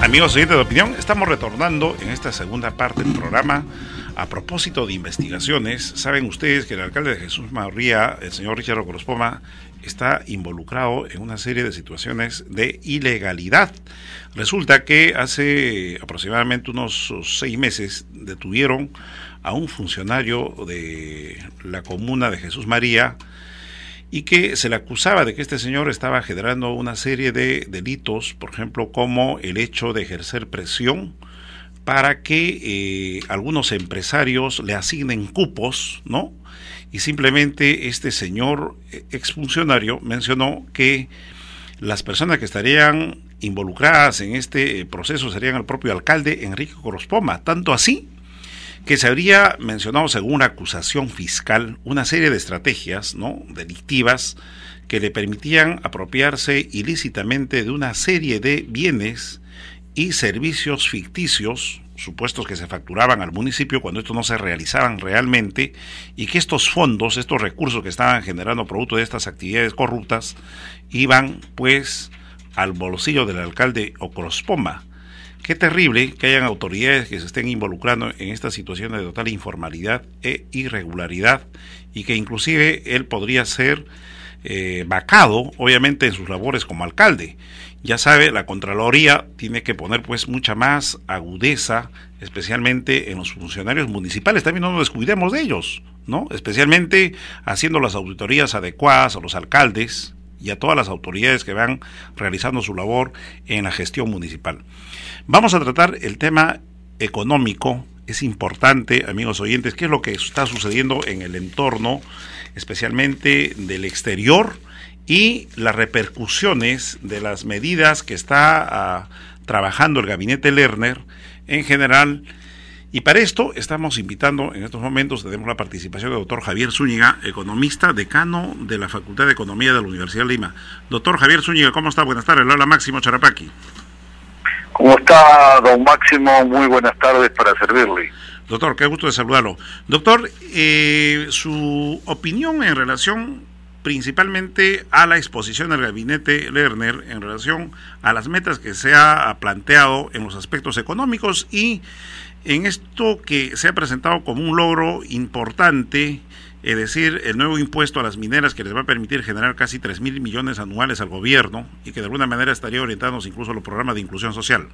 Amigos oyentes de Opinión, estamos retornando en esta segunda parte del programa a propósito de investigaciones. Saben ustedes que el alcalde de Jesús María, el señor Richard Ocrospoma, está involucrado en una serie de situaciones de ilegalidad. Resulta que hace aproximadamente unos 6 meses detuvieron a un funcionario de la comuna de Jesús María y que se le acusaba de que este señor estaba generando una serie de delitos, por ejemplo, como el hecho de ejercer presión para que algunos empresarios le asignen cupos, ¿no? Y simplemente este señor exfuncionario mencionó que las personas que estarían involucradas en este proceso serían el propio alcalde Enrique Ocrospoma, tanto así que se habría mencionado, según una acusación fiscal, una serie de estrategias, ¿no?, delictivas que le permitían apropiarse ilícitamente de una serie de bienes y servicios ficticios, supuestos que se facturaban al municipio cuando estos no se realizaban realmente, y que estos fondos, estos recursos que estaban generando producto de estas actividades corruptas, iban pues al bolsillo del alcalde Ocrospoma. Qué terrible que hayan autoridades que se estén involucrando en estas situaciones de total informalidad e irregularidad, y que inclusive él podría ser vacado, obviamente, en sus labores como alcalde. Ya sabe, la Contraloría tiene que poner pues mucha más agudeza, especialmente en los funcionarios municipales. También no nos descuidemos de ellos, ¿no? Especialmente haciendo las auditorías adecuadas a los alcaldes y a todas las autoridades que van realizando su labor en la gestión municipal. Vamos a tratar el tema económico. Es importante, amigos oyentes, qué es lo que está sucediendo en el entorno, especialmente del exterior, y las repercusiones de las medidas que está trabajando el gabinete Lerner en general. Y para esto estamos invitando, en estos momentos tenemos la participación del doctor Javier Zúñiga, economista, decano de la Facultad de Economía de la Universidad de Lima. Doctor Javier Zúñiga, ¿cómo está? Buenas tardes, le habla Máximo Charapaqui. ¿Cómo está, don Máximo? Muy buenas tardes, para servirle. Doctor, qué gusto de saludarlo. Doctor, su opinión en relación principalmente a la exposición del gabinete Lerner en relación a las metas que se ha planteado en los aspectos económicos y en esto que se ha presentado como un logro importante, es decir, el nuevo impuesto a las mineras que les va a permitir generar casi 3.000 millones anuales al gobierno y que de alguna manera estaría orientándose incluso a los programas de inclusión social.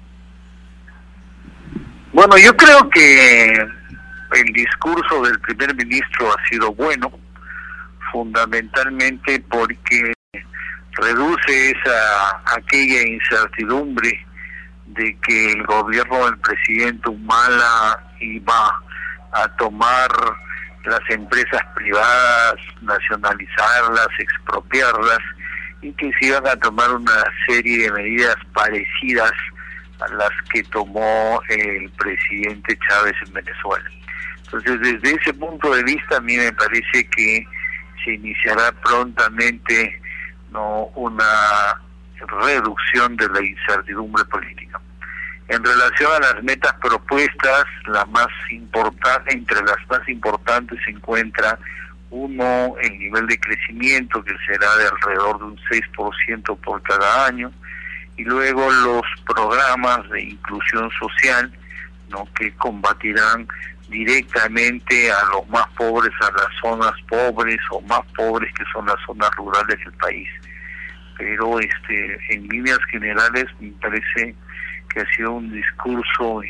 Bueno, yo creo que el discurso del primer ministro ha sido bueno, fundamentalmente porque reduce aquella incertidumbre de que el gobierno del presidente Humala iba a tomar las empresas privadas, nacionalizarlas, expropiarlas, y que se iban a tomar una serie de medidas parecidas a las que tomó el presidente Chávez en Venezuela. Entonces, desde ese punto de vista, a mí me parece que se iniciará prontamente, ¿no?, una reducción de la incertidumbre política. En relación a las metas propuestas, la más importante, entre las más importantes se encuentra uno, el nivel de crecimiento, que será de alrededor de un 6% por cada año, y luego los programas de inclusión social, ¿no?, que combatirán directamente a los más pobres, a las zonas pobres o más pobres, que son las zonas rurales del país. Pero en líneas generales me parece que ha sido un discurso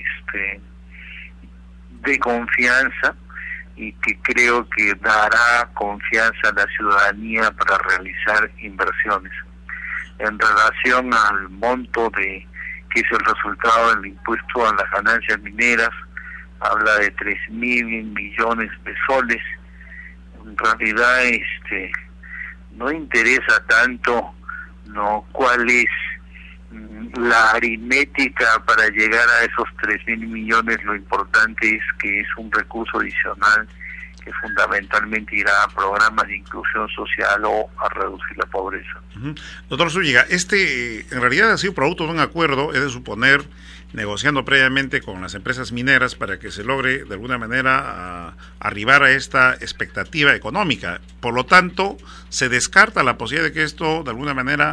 de confianza, y que creo que dará confianza a la ciudadanía para realizar inversiones. En relación al monto que es el resultado del impuesto a las ganancias mineras, habla de 3.000 millones de soles. En realidad no interesa tanto, ¿no?, cuál es la aritmética para llegar a esos 3.000 millones. Lo importante es que es un recurso adicional que fundamentalmente irá a programas de inclusión social o a reducir la pobreza. Doctor Zúñiga, en realidad ha sido producto de un acuerdo, es de suponer, negociando previamente con las empresas mineras para que se logre de alguna manera arribar a esta expectativa económica. Por lo tanto, se descarta la posibilidad de que esto de alguna manera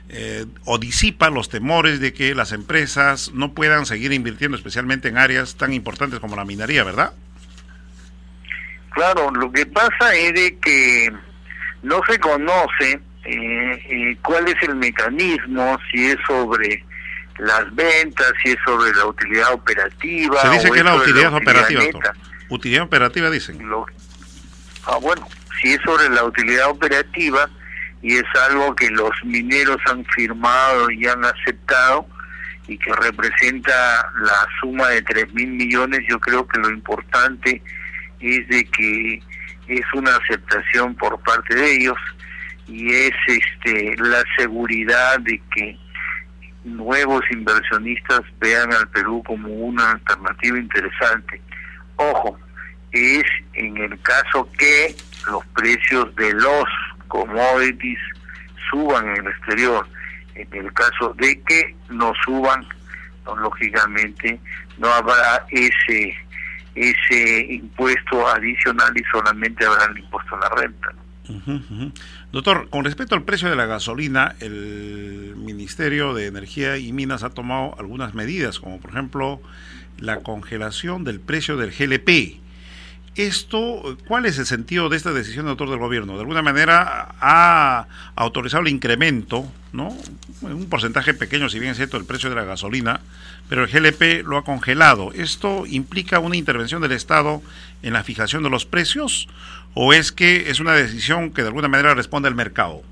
o disipa los temores de que las empresas no puedan seguir invirtiendo, especialmente en áreas tan importantes como la minería, ¿verdad? Claro, lo que pasa es de que no se conoce cuál es el mecanismo, si es sobre las ventas, si es sobre la utilidad operativa. Se dice que es la utilidad operativa, neta. Utilidad operativa, dicen. Bueno, si es sobre la utilidad operativa, y es algo que los mineros han firmado y han aceptado, y que representa la suma de 3.000 millones, yo creo que lo importante es de que es una aceptación por parte de ellos, y es la seguridad de que nuevos inversionistas vean al Perú como una alternativa interesante. Ojo, es en el caso que los precios de los commodities suban en el exterior. En el caso de que no suban, lógicamente no habrá ese impuesto adicional y solamente habrá el impuesto a la renta. Doctor, con respecto al precio de la gasolina, el Ministerio de Energía y Minas ha tomado algunas medidas, como por ejemplo la congelación del precio del GLP. Esto, ¿cuál es el sentido de esta decisión, doctor, del gobierno? De alguna manera ha autorizado el incremento, ¿no? Un porcentaje pequeño, si bien es cierto, del precio de la gasolina, pero el GLP lo ha congelado. ¿Esto implica una intervención del Estado en la fijación de los precios o es que es una decisión que de alguna manera responde al mercado?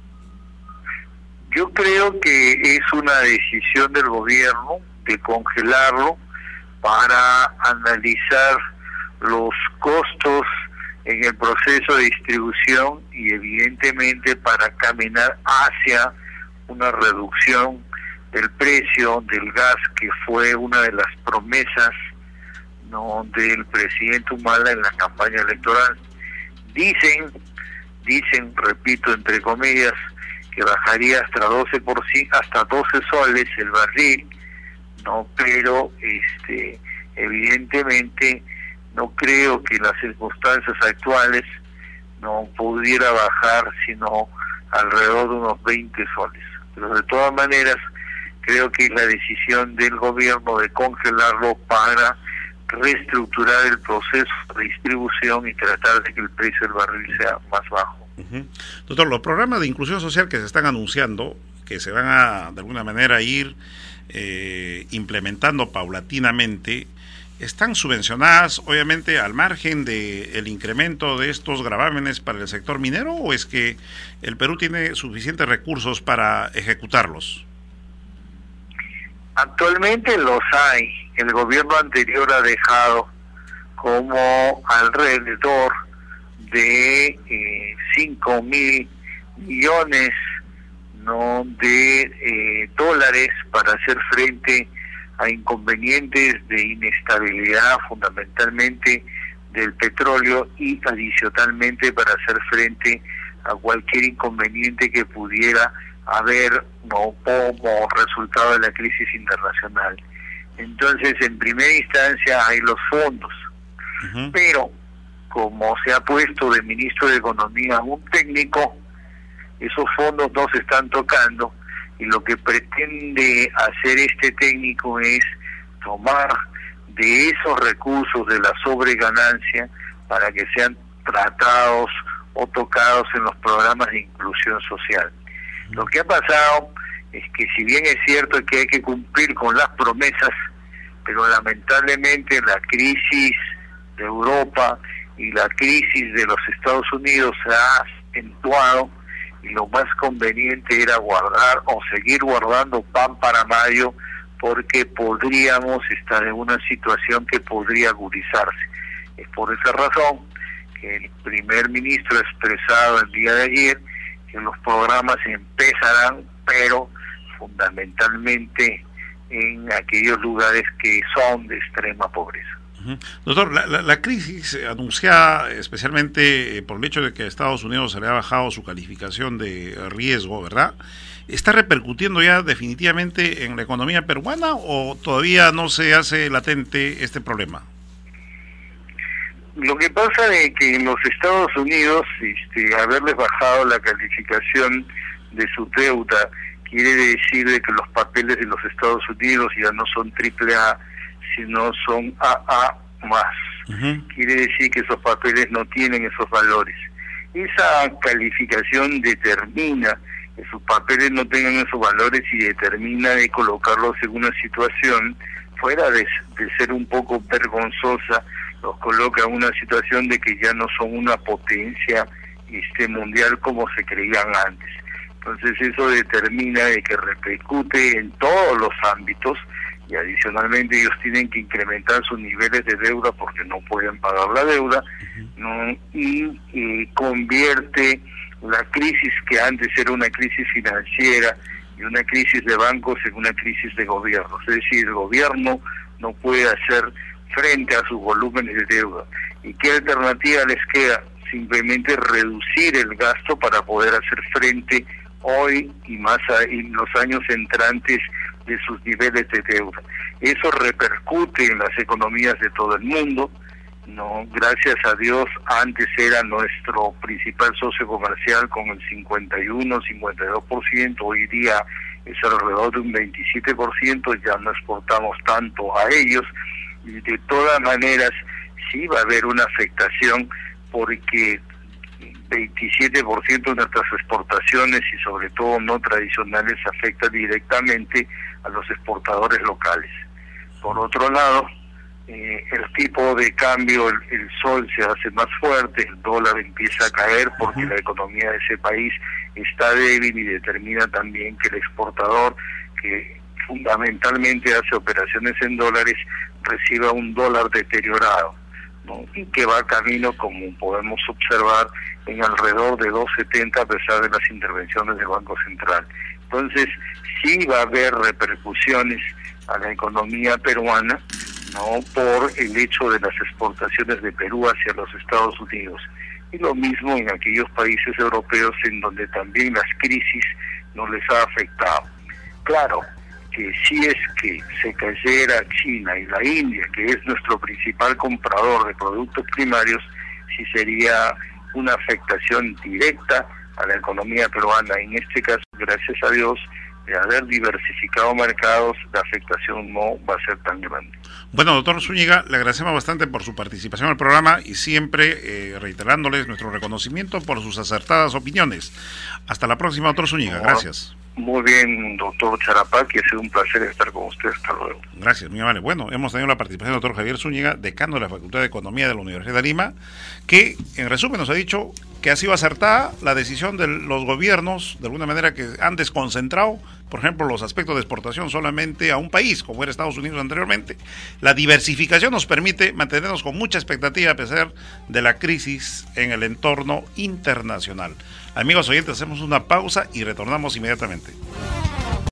Yo creo que es una decisión del gobierno de congelarlo para analizar los costos en el proceso de distribución y evidentemente para caminar hacia una reducción del precio del gas, que fue una de las promesas, ¿no?, del presidente Humala en la campaña electoral. Dicen, repito, entre comillas, que bajaría hasta 12 soles el barril, no, pero evidentemente no creo que las circunstancias actuales no pudiera bajar sino alrededor de unos 20 soles. Pero de todas maneras creo que es la decisión del gobierno de congelarlo para reestructurar el proceso de distribución y tratar de que el precio del barril sea más bajo. Doctor, los programas de inclusión social que se están anunciando, que se van a de alguna manera ir implementando paulatinamente, ¿están subvencionadas obviamente al margen del incremento de estos gravámenes para el sector minero o es que el Perú tiene suficientes recursos para ejecutarlos? Actualmente los hay. El gobierno anterior ha dejado como alrededor de 5.000 millones, ¿no?, de dólares para hacer frente a inconvenientes de inestabilidad, fundamentalmente del petróleo, y adicionalmente para hacer frente a cualquier inconveniente que pudiera haber, no, como resultado de la crisis internacional. Entonces, en primera instancia hay los fondos, pero como se ha puesto de ministro de Economía un técnico, esos fondos no se están tocando, y lo que pretende hacer este técnico es tomar de esos recursos de la sobreganancia para que sean tratados o tocados en los programas de inclusión social. Lo que ha pasado es que, si bien es cierto que hay que cumplir con las promesas, pero lamentablemente la crisis de Europa y la crisis de los Estados Unidos se ha acentuado, y lo más conveniente era guardar o seguir guardando pan para mayo, porque podríamos estar en una situación que podría agudizarse. Es por esa razón que el primer ministro ha expresado el día de ayer que los programas empezarán, pero fundamentalmente en aquellos lugares que son de extrema pobreza. Doctor, la crisis anunciada especialmente por el hecho de que a Estados Unidos se le ha bajado su calificación de riesgo, ¿verdad?, ¿está repercutiendo ya definitivamente en la economía peruana o todavía no se hace latente este problema? Lo que pasa es que en los Estados Unidos, haberles bajado la calificación de su deuda quiere decir de que los papeles de los Estados Unidos ya no son AAA, sino son AA+. Quiere decir que esos papeles no tienen esos valores. Esa calificación determina que sus papeles no tengan esos valores y determina de colocarlos en una situación, fuera de ser un poco vergonzosa, los coloca en una situación de que ya no son una potencia mundial como se creían antes. Entonces eso determina de que repercute en todos los ámbitos, y adicionalmente ellos tienen que incrementar sus niveles de deuda porque no pueden pagar la deuda, ¿no? Y convierte la crisis que antes era una crisis financiera y una crisis de bancos en una crisis de gobierno. Es decir, el gobierno no puede hacer frente a sus volúmenes de deuda. ¿Y qué alternativa les queda? Simplemente reducir el gasto para poder hacer frente hoy y más en los años entrantes de sus niveles de deuda. Eso repercute en las economías de todo el mundo, ¿no? Gracias a Dios, antes era nuestro principal socio comercial con el 51-52%, hoy día es alrededor de un 27%, ya no exportamos tanto a ellos, y de todas maneras sí va a haber una afectación porque 27% de nuestras exportaciones y sobre todo no tradicionales afecta directamente a los exportadores locales. Por otro lado, el tipo de cambio, el sol se hace más fuerte, el dólar empieza a caer porque la economía de ese país está débil y determina también que el exportador, que fundamentalmente hace operaciones en dólares, reciba un dólar deteriorado, ¿no? Y que va camino, como podemos observar, en alrededor de 2.70 a pesar de las intervenciones del Banco Central. Entonces sí va a haber repercusiones a la economía peruana, ¿no? Por el hecho de las exportaciones de Perú hacia los Estados Unidos, y lo mismo en aquellos países europeos en donde también las crisis no les ha afectado. Claro que si es que se cayera China y la India, que es nuestro principal comprador de productos primarios, sí sería una afectación directa a la economía peruana. En este caso, gracias a Dios, de haber diversificado mercados, la afectación no va a ser tan grande. Bueno, doctor Zúñiga, le agradecemos bastante por su participación en el programa y siempre reiterándoles nuestro reconocimiento por sus acertadas opiniones. Hasta la próxima, doctor Zúñiga. Gracias. Muy bien, doctor Charapaqui, ha sido un placer estar con usted. Hasta luego. Gracias, muy amable. Bueno, hemos tenido la participación del doctor Javier Zúñiga, decano de la Facultad de Economía de la Universidad de Lima, que en resumen nos ha dicho que ha sido acertada la decisión de los gobiernos, de alguna manera, que han desconcentrado, por ejemplo, los aspectos de exportación solamente a un país, como era Estados Unidos anteriormente. La diversificación nos permite mantenernos con mucha expectativa a pesar de la crisis en el entorno internacional. Amigos oyentes, hacemos una pausa y retornamos inmediatamente.